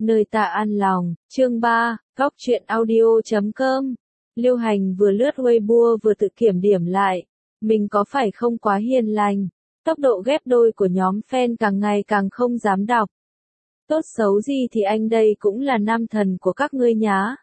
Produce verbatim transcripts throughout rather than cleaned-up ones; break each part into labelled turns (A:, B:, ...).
A: nơi ta an lòng, chương ba, góc truyện audio chấm com. Liêu Hành vừa lướt Weibo vừa tự kiểm điểm lại, mình có phải không quá hiền lành, tốc độ ghép đôi của nhóm fan càng ngày càng không dám đọc. Tốt xấu gì thì anh đây cũng là nam thần của các ngươi nhá.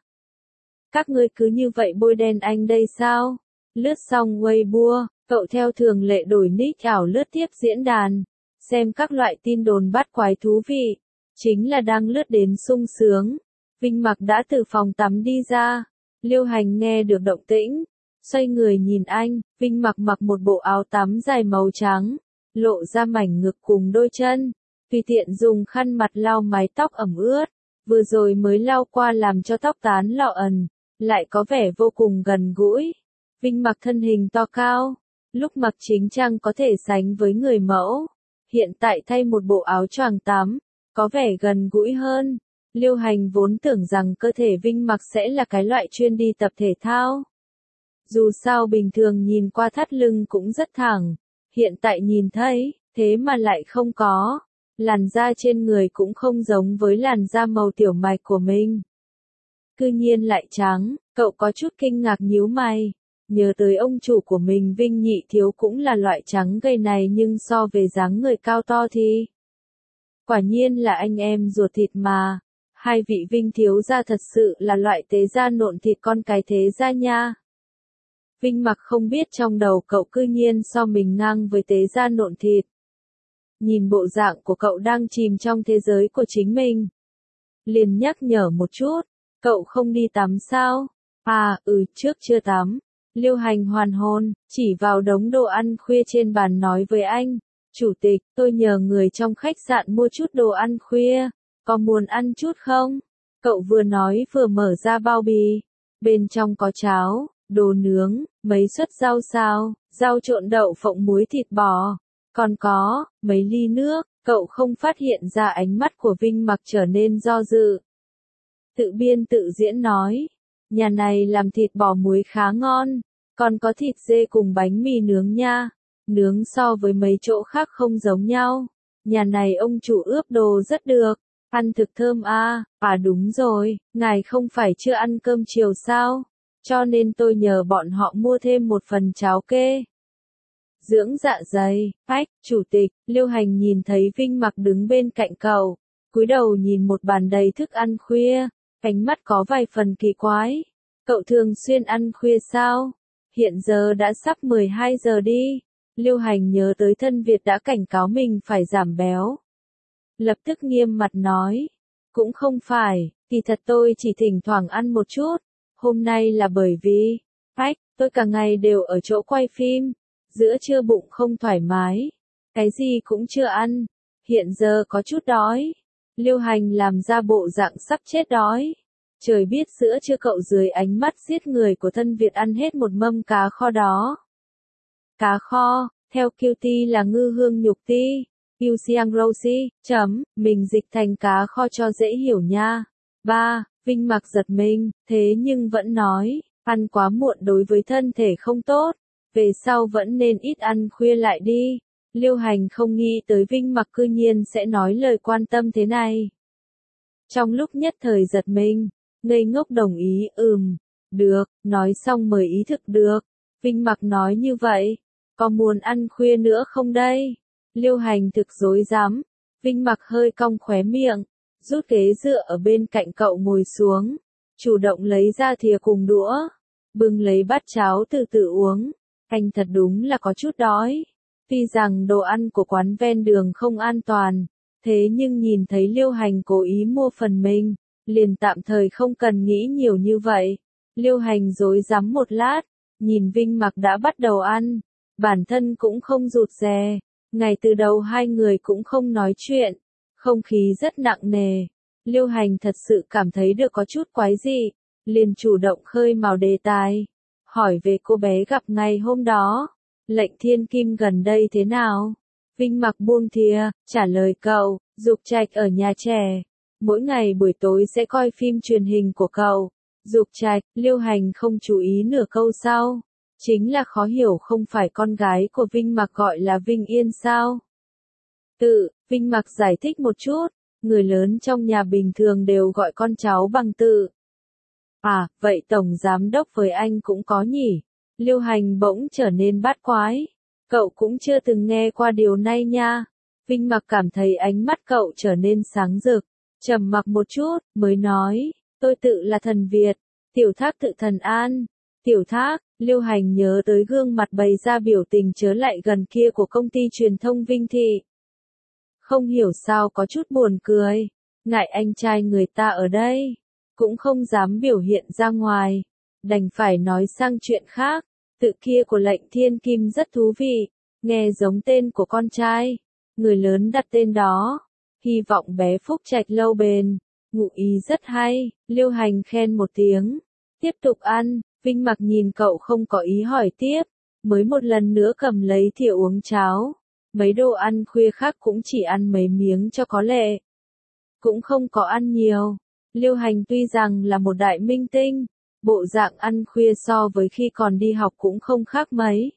A: Các ngươi cứ như vậy bôi đen anh đây sao? Lướt xong Weibo, cậu theo thường lệ đổi nick ảo lướt tiếp diễn đàn, xem các loại tin đồn bắt quái thú vị. Chính là đang lướt đến sung sướng. Vinh Mặc đã từ phòng tắm đi ra. Liêu Hành nghe được động tĩnh, xoay người nhìn anh. Vinh Mặc mặc một bộ áo tắm dài màu trắng, lộ ra mảnh ngực cùng đôi chân, tùy tiện dùng khăn mặt lau mái tóc ẩm ướt, vừa rồi mới lau qua làm cho tóc tán lọ ẩn, lại có vẻ vô cùng gần gũi. Vinh Mặc thân hình to cao, lúc mặc chính trang có thể sánh với người mẫu, hiện tại thay một bộ áo choàng tắm, có vẻ gần gũi hơn. Liêu Hành vốn tưởng rằng cơ thể Vinh Mặc sẽ là cái loại chuyên đi tập thể thao. Dù sao bình thường nhìn qua thắt lưng cũng rất thẳng, hiện tại nhìn thấy, thế mà lại không có. Làn da trên người cũng không giống với làn da màu tiểu mạch của mình. Cư nhiên lại trắng, cậu có chút kinh ngạc nhíu mày. Nhớ tới ông chủ của mình Vinh Nhị Thiếu cũng là loại trắng gầy này, nhưng so về dáng người cao to thì quả nhiên là anh em ruột thịt mà. Hai vị Vinh thiếu gia thật sự là loại tế gia nộn thịt con cái thế gia nha. Vinh Mặc không biết trong đầu cậu cư nhiên so mình ngang với tế gia nộn thịt. Nhìn bộ dạng của cậu đang chìm trong thế giới của chính mình, liền nhắc nhở một chút, cậu không đi tắm sao? À, ừ, trước chưa tắm. Liêu Hành hoàn hồn, chỉ vào đống đồ ăn khuya trên bàn nói với anh, chủ tịch, tôi nhờ người trong khách sạn mua chút đồ ăn khuya, có muốn ăn chút không? Cậu vừa nói vừa mở ra bao bì, bên trong có cháo, đồ nướng, mấy suất rau xào, rau trộn đậu phộng muối thịt bò, còn có mấy ly nước. Cậu không phát hiện ra ánh mắt của Vinh Mặc trở nên do dự. Tự biên tự diễn nói, nhà này làm thịt bò muối khá ngon, còn có thịt dê cùng bánh mì nướng nha. Nướng so với mấy chỗ khác không giống nhau. Nhà này ông chủ ướp đồ rất được, ăn thực thơm à. À đúng rồi, ngài không phải chưa ăn cơm chiều sao? Cho nên tôi nhờ bọn họ mua thêm một phần cháo kê. Dưỡng dạ dày. Ách, chủ tịch. Liêu Hành nhìn thấy Vinh Mặc đứng bên cạnh cậu, cúi đầu nhìn một bàn đầy thức ăn khuya, ánh mắt có vài phần kỳ quái. Cậu thường xuyên ăn khuya sao? Hiện giờ đã sắp mười hai giờ đi. Liêu Hành nhớ tới thân Việt đã cảnh cáo mình phải giảm béo. Lập tức nghiêm mặt nói, cũng không phải, kỳ thật tôi chỉ thỉnh thoảng ăn một chút. Hôm nay là bởi vì, ách, tôi cả ngày đều ở chỗ quay phim, giữa trưa bụng không thoải mái, cái gì cũng chưa ăn, hiện giờ có chút đói. Liêu Hành làm ra bộ dạng sắp chết đói. Trời biết giữa trưa cậu dưới ánh mắt giết người của thân Việt ăn hết một mâm cá kho đó. Cá kho, theo Q T là ngư hương nhục ti, Q Siang Rosi, chấm, mình dịch thành cá kho cho dễ hiểu nha. ba. Vinh Mặc giật mình, thế nhưng vẫn nói, ăn quá muộn đối với thân thể không tốt, về sau vẫn nên ít ăn khuya lại đi. Liêu Hành không nghĩ tới Vinh Mặc cư nhiên sẽ nói lời quan tâm thế này. Trong lúc nhất thời giật mình, ngây ngốc đồng ý, ừm, được, nói xong mới ý thức được. Vinh Mặc nói như vậy, có muốn ăn khuya nữa không đây? Liêu Hành thực dối dám. Vinh Mặc hơi cong khóe miệng, rút ghế dựa ở bên cạnh cậu ngồi xuống, chủ động lấy ra thìa cùng đũa, bưng lấy bát cháo từ từ uống. Anh thật đúng là có chút đói. Tuy rằng đồ ăn của quán ven đường không an toàn, thế nhưng nhìn thấy Liêu Hành cố ý mua phần mình, liền tạm thời không cần nghĩ nhiều như vậy. Liêu Hành rối rắm một lát, nhìn Vinh Mặc đã bắt đầu ăn, bản thân cũng không rụt rè. Ngày từ đầu hai người cũng không nói chuyện, không khí rất nặng nề. Liêu Hành thật sự cảm thấy được có chút quái dị, liền chủ động khơi mào đề tài, hỏi về cô bé gặp ngày hôm đó. Lệnh Thiên Kim gần đây thế nào? Vinh Mặc buông thìa, trả lời cậu, Dục Trạch ở nhà trẻ, mỗi ngày buổi tối sẽ coi phim truyền hình của cậu. Dục Trạch. Liêu Hành không chú ý nửa câu sau, chính là khó hiểu không phải con gái của Vinh Mặc gọi là Vinh Yên sao? Tự, Vinh Mặc giải thích một chút, người lớn trong nhà bình thường đều gọi con cháu bằng tự. À, vậy tổng giám đốc với anh cũng có nhỉ? Liêu Hành bỗng trở nên bát quái. Cậu cũng chưa từng nghe qua điều này nha. Vinh Mặc cảm thấy ánh mắt cậu trở nên sáng rực, trầm mặc một chút, mới nói, tôi tự là thần Việt, Tiểu Thác tự thần An. Tiểu Thác, Liêu Hành nhớ tới gương mặt bày ra biểu tình chớ lại gần kia của công ty truyền thông Vinh Thị. Không hiểu sao có chút buồn cười, ngại anh trai người ta ở đây, cũng không dám biểu hiện ra ngoài, đành phải nói sang chuyện khác. Tự kia của Lệnh Thiên Kim rất thú vị, nghe giống tên của con trai, người lớn đặt tên đó, hy vọng bé phúc trạch lâu bền, ngụ ý rất hay. Liêu Hành khen một tiếng, tiếp tục ăn. Vinh Mặc nhìn cậu không có ý hỏi tiếp, mới một lần nữa cầm lấy thìa uống cháo, mấy đồ ăn khuya khác cũng chỉ ăn mấy miếng cho có lệ, cũng không có ăn nhiều. Liêu Hành tuy rằng là một đại minh tinh, bộ dạng ăn khuya so với khi còn đi học cũng không khác mấy.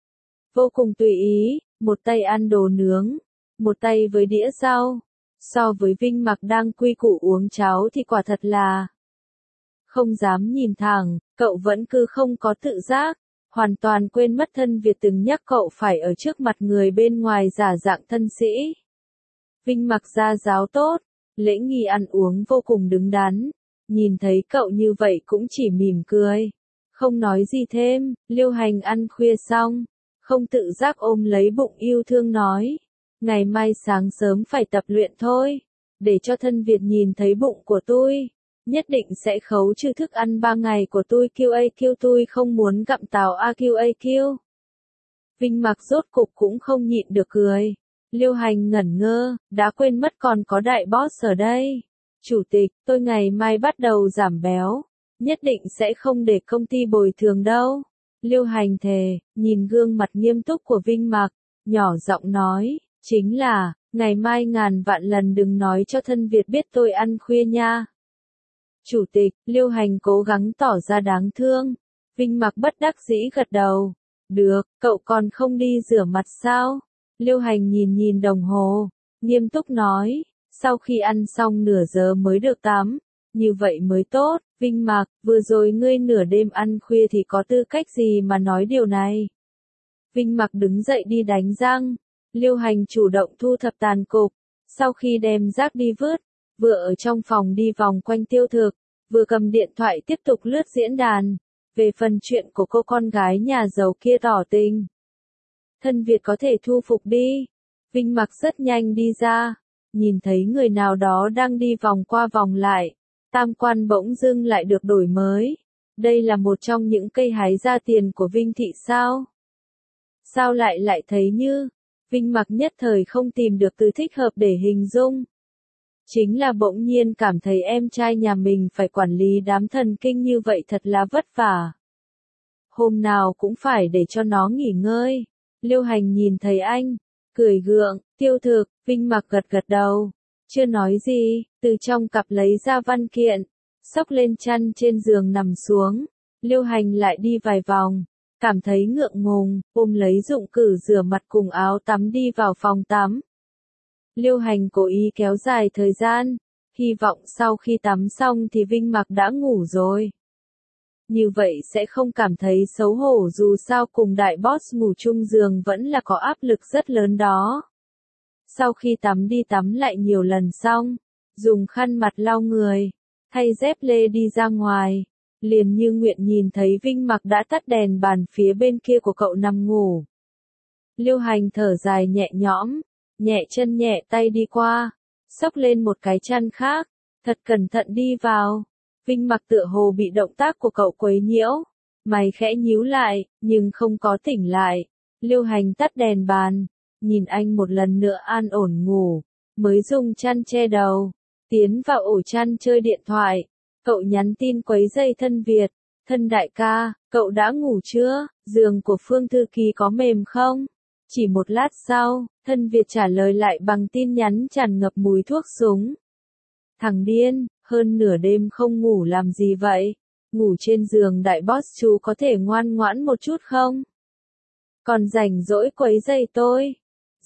A: Vô cùng tùy ý, một tay ăn đồ nướng, một tay với đĩa rau. So với Vinh Mặc đang quy củ uống cháo thì quả thật là không dám nhìn thẳng, cậu vẫn cứ không có tự giác, hoàn toàn quên mất thân Việt từng nhắc cậu phải ở trước mặt người bên ngoài giả dạng thân sĩ. Vinh Mặc gia giáo tốt, lễ nghi ăn uống vô cùng đứng đắn, nhìn thấy cậu như vậy cũng chỉ mỉm cười, không nói gì thêm. Liêu Hành ăn khuya xong, không tự giác ôm lấy bụng yêu thương nói, ngày mai sáng sớm phải tập luyện thôi, để cho thân Việt nhìn thấy bụng của tôi, nhất định sẽ khấu trừ thức ăn ba ngày của tôi. quy a quy tôi không muốn gặm táo a quy a quy. Vinh Mặc rốt cục cũng không nhịn được cười. Liêu Hành ngẩn ngơ, đã quên mất còn có đại boss ở đây. Chủ tịch, tôi ngày mai bắt đầu giảm béo, nhất định sẽ không để công ty bồi thường đâu. Liêu Hành thề, nhìn gương mặt nghiêm túc của Vinh Mặc, nhỏ giọng nói, chính là, ngày mai ngàn vạn lần đừng nói cho thân Việt biết tôi ăn khuya nha. Chủ tịch, Liêu Hành cố gắng tỏ ra đáng thương. Vinh Mặc bất đắc dĩ gật đầu. Được, cậu còn không đi rửa mặt sao? Liêu Hành nhìn nhìn đồng hồ, nghiêm túc nói, sau khi ăn xong nửa giờ mới được tắm, như vậy mới tốt. Vinh Mặc, vừa rồi ngươi nửa đêm ăn khuya thì có tư cách gì mà nói điều này? Vinh Mặc đứng dậy đi đánh răng. Liêu Hành chủ động thu thập tàn cục, sau khi đem rác đi vứt, vừa ở trong phòng đi vòng quanh tiêu thực, vừa cầm điện thoại tiếp tục lướt diễn đàn, về phần chuyện của cô con gái nhà giàu kia tỏ tình. Thân Việt có thể thu phục đi. Vinh Mặc rất nhanh đi ra, nhìn thấy người nào đó đang đi vòng qua vòng lại, tam quan bỗng dưng lại được đổi mới. Đây là một trong những cây hái ra tiền của Vinh Thị sao? Sao lại lại thấy như... Vinh Mặc nhất thời không tìm được từ thích hợp để hình dung. Chính là bỗng nhiên cảm thấy em trai nhà mình phải quản lý đám thần kinh như vậy thật là vất vả. Hôm nào cũng phải để cho nó nghỉ ngơi. Liêu Hành nhìn thấy anh, cười gượng, tiêu thực. Vinh Mặc gật gật đầu, chưa nói gì, từ trong cặp lấy ra văn kiện, xốc lên chăn trên giường nằm xuống. Liêu Hành lại đi vài vòng, cảm thấy ngượng ngùng, ôm lấy dụng cụ rửa mặt cùng áo tắm đi vào phòng tắm. Liêu Hành cố ý kéo dài thời gian, hy vọng sau khi tắm xong thì Vinh Mặc đã ngủ rồi. Như vậy sẽ không cảm thấy xấu hổ, dù sao cùng đại boss ngủ chung giường vẫn là có áp lực rất lớn đó. Sau khi tắm đi tắm lại nhiều lần xong, dùng khăn mặt lau người, thay dép lê đi ra ngoài, liền như nguyện nhìn thấy Vinh Mặc đã tắt đèn bàn phía bên kia của cậu nằm ngủ. Liêu Hành thở dài nhẹ nhõm, nhẹ chân nhẹ tay đi qua, xốc lên một cái chăn khác, thật cẩn thận đi vào. Vinh Mặc tựa hồ bị động tác của cậu quấy nhiễu, mày khẽ nhíu lại, nhưng không có tỉnh lại. Liêu Hành tắt đèn bàn, nhìn anh một lần nữa an ổn ngủ, mới dùng chăn che đầu, tiến vào ổ chăn chơi điện thoại. Cậu nhắn tin quấy rầy thân Việt, thân đại ca, cậu đã ngủ chưa, giường của Phương Thư Ký có mềm không? Chỉ một lát sau, thân Việt trả lời lại bằng tin nhắn tràn ngập mùi thuốc súng. Thằng điên, hơn nửa đêm không ngủ làm gì vậy? Ngủ trên giường đại boss chú có thể ngoan ngoãn một chút không? Còn rảnh rỗi quấy rầy tôi.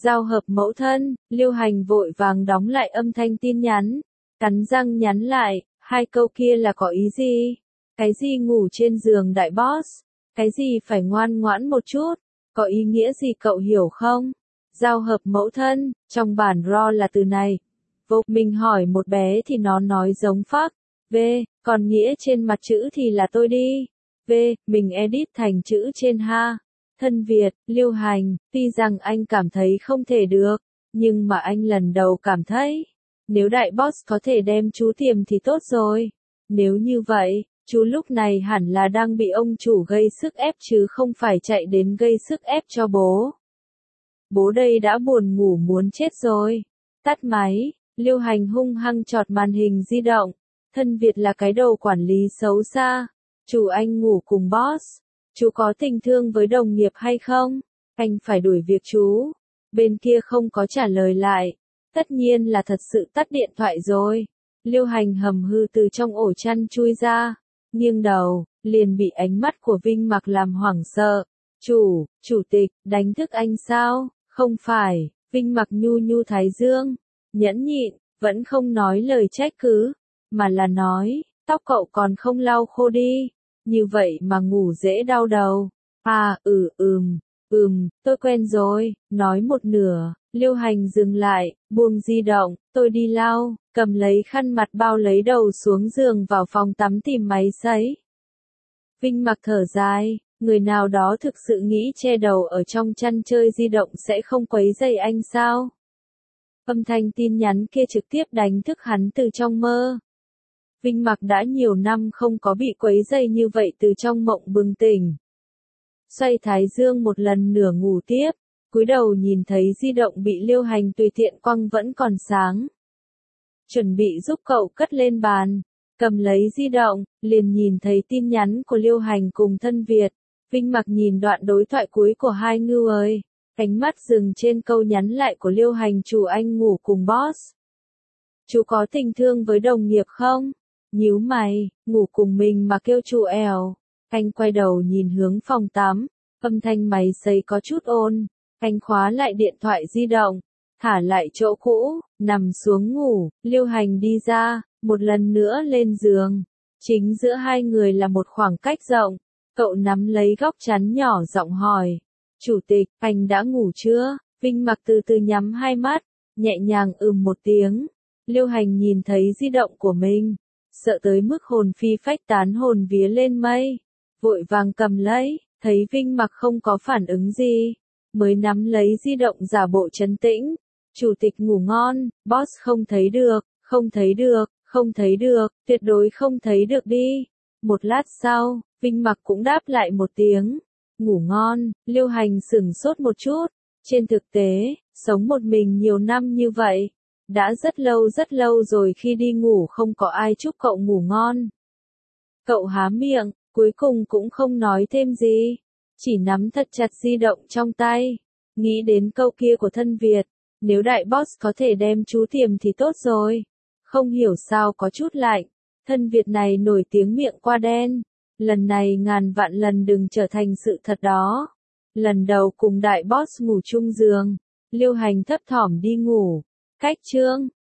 A: Giao hợp mẫu thân, Liêu Hành vội vàng đóng lại âm thanh tin nhắn, cắn răng nhắn lại, hai câu kia là có ý gì? Cái gì ngủ trên giường đại boss? Cái gì phải ngoan ngoãn một chút? Có ý nghĩa gì cậu hiểu không? Giao hợp mẫu thân, trong bản raw là từ này. Vô, mình hỏi một bé thì nó nói giống phác. V, còn nghĩa trên mặt chữ thì là tôi đi. V, mình edit thành chữ trên ha. Thân Việt, Liêu Hành, tuy rằng anh cảm thấy không thể được, nhưng mà anh lần đầu cảm thấy, nếu đại boss có thể đem chú tìm thì tốt rồi. Nếu như vậy, chú lúc này hẳn là đang bị ông chủ gây sức ép chứ không phải chạy đến gây sức ép cho bố. Bố đây đã buồn ngủ muốn chết rồi. Tắt máy, Liêu Hành hung hăng chọt màn hình di động. Thân Việt là cái đầu quản lý xấu xa. Chủ anh ngủ cùng boss. Chú có tình thương với đồng nghiệp hay không? Anh phải đuổi việc chú. Bên kia không có trả lời lại. Tất nhiên là thật sự tắt điện thoại rồi. Liêu Hành hầm hư từ trong ổ chăn chui ra. Nghiêng đầu, liền bị ánh mắt của Vinh Mặc làm hoảng sợ. Chủ, chủ tịch, đánh thức anh sao? Không phải, Vinh Mặc nhu nhu thái dương. Nhẫn nhịn, vẫn không nói lời trách cứ. Mà là nói, tóc cậu còn không lau khô đi. Như vậy mà ngủ dễ đau đầu. À, ừ, ừm, ừm, tôi quen rồi, nói một nửa, Liêu Hành dừng lại, buông di động, tôi đi lau, cầm lấy khăn mặt bao lấy đầu xuống giường vào phòng tắm tìm máy sấy. Vinh Mặc thở dài, người nào đó thực sự nghĩ che đầu ở trong chăn chơi di động sẽ không quấy rầy anh sao? Âm thanh tin nhắn kia trực tiếp đánh thức hắn từ trong mơ. Vinh Mặc đã nhiều năm không có bị quấy rầy như vậy từ trong mộng bừng tỉnh. Xoay thái dương một lần nửa ngủ tiếp, cúi đầu nhìn thấy di động bị Liêu Hành tùy tiện quăng vẫn còn sáng. Chuẩn bị giúp cậu cất lên bàn, cầm lấy di động, liền nhìn thấy tin nhắn của Liêu Hành cùng Thân Việt. Vinh Mặc nhìn đoạn đối thoại cuối của hai ngưu ơi, ánh mắt dừng trên câu nhắn lại của Liêu Hành, chủ anh ngủ cùng boss. Chú có tình thương với đồng nghiệp không? Nhíu mày, ngủ cùng mình mà kêu chú èo. Anh quay đầu nhìn hướng phòng tắm, âm thanh máy sấy có chút ôn. Anh khóa lại điện thoại di động, thả lại chỗ cũ, nằm xuống ngủ. Liêu Hành đi ra, một lần nữa lên giường. Chính giữa hai người là một khoảng cách rộng. Cậu nắm lấy góc chắn nhỏ giọng hỏi. Chủ tịch, anh đã ngủ chưa? Vinh Mặc từ từ nhắm hai mắt, nhẹ nhàng ừm một tiếng. Liêu Hành nhìn thấy di động của mình, sợ tới mức hồn phi phách tán, hồn vía lên mây. Vội vàng cầm lấy, thấy Vinh Mặc không có phản ứng gì, mới nắm lấy di động giả bộ trấn tĩnh. Chủ tịch ngủ ngon, boss không thấy được, không thấy được, không thấy được, tuyệt đối không thấy được đi. Một lát sau, Vinh Mặc cũng đáp lại một tiếng. Ngủ ngon. Liêu Hành sửng sốt một chút. Trên thực tế, sống một mình nhiều năm như vậy, đã rất lâu rất lâu rồi khi đi ngủ không có ai chúc cậu ngủ ngon. Cậu há miệng, cuối cùng cũng không nói thêm gì, chỉ nắm thật chặt di động trong tay, nghĩ đến câu kia của Thân Việt, nếu đại boss có thể đem chú tiềm thì tốt rồi. Không hiểu sao có chút lạnh, Thân Việt này nổi tiếng miệng qua đen, lần này ngàn vạn lần đừng trở thành sự thật đó. Lần đầu cùng đại boss ngủ chung giường, Liêu Hành thấp thỏm đi ngủ. Cách chương